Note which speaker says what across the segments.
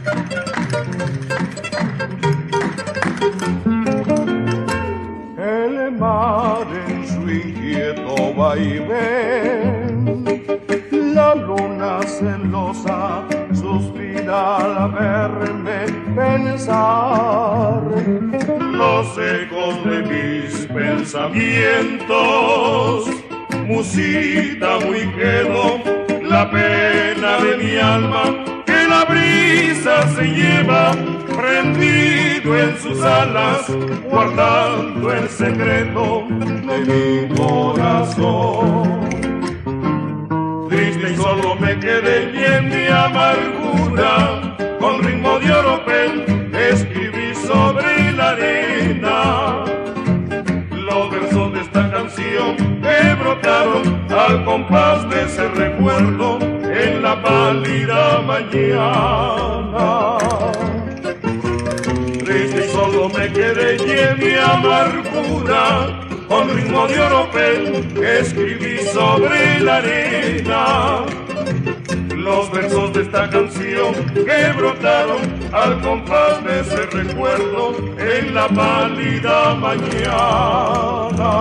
Speaker 1: El mar en su inquieto vaivén, la luna celosa suspira al verme pensar. Los ecos de mis pensamientos, musita muy quedo, la pena de mi alma que la brisa se lleva, prendido en sus alas, guardando el secreto de mi corazón. Triste y solo me quedé y en mi amargura, con ritmo de oropel, escribí sobre la arena los versos de esta canción que brotaron al compás de ese recuerdo en la pálida mañana. Triste y solo me quedé y en mi amargura, con ritmo de oropel, escribí sobre la arena los versos de esta canción que brotaron al compás de ese recuerdo en la pálida mañana.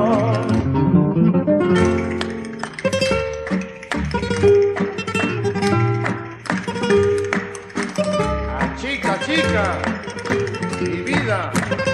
Speaker 2: Chica, chica, mi vida.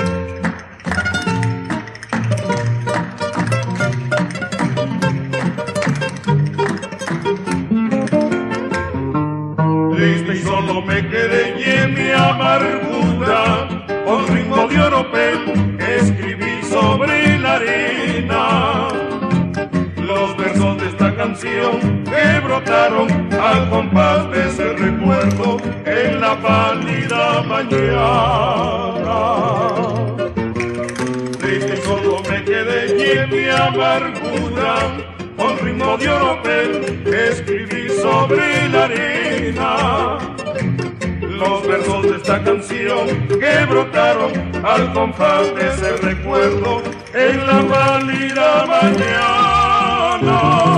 Speaker 1: Triste y solo me quedé y en mi amargura, con ritmo de oropel, escribí sobre la arena los versos de esta canción que brotaron al compás de ese recuerdo en la pálida mañana. Triste y solo me quedé y en mi amargura, con ritmo de oropel, escribí sobre la arena los versos de esta canción que brotaron al compás de ese recuerdo en la pálida mañana.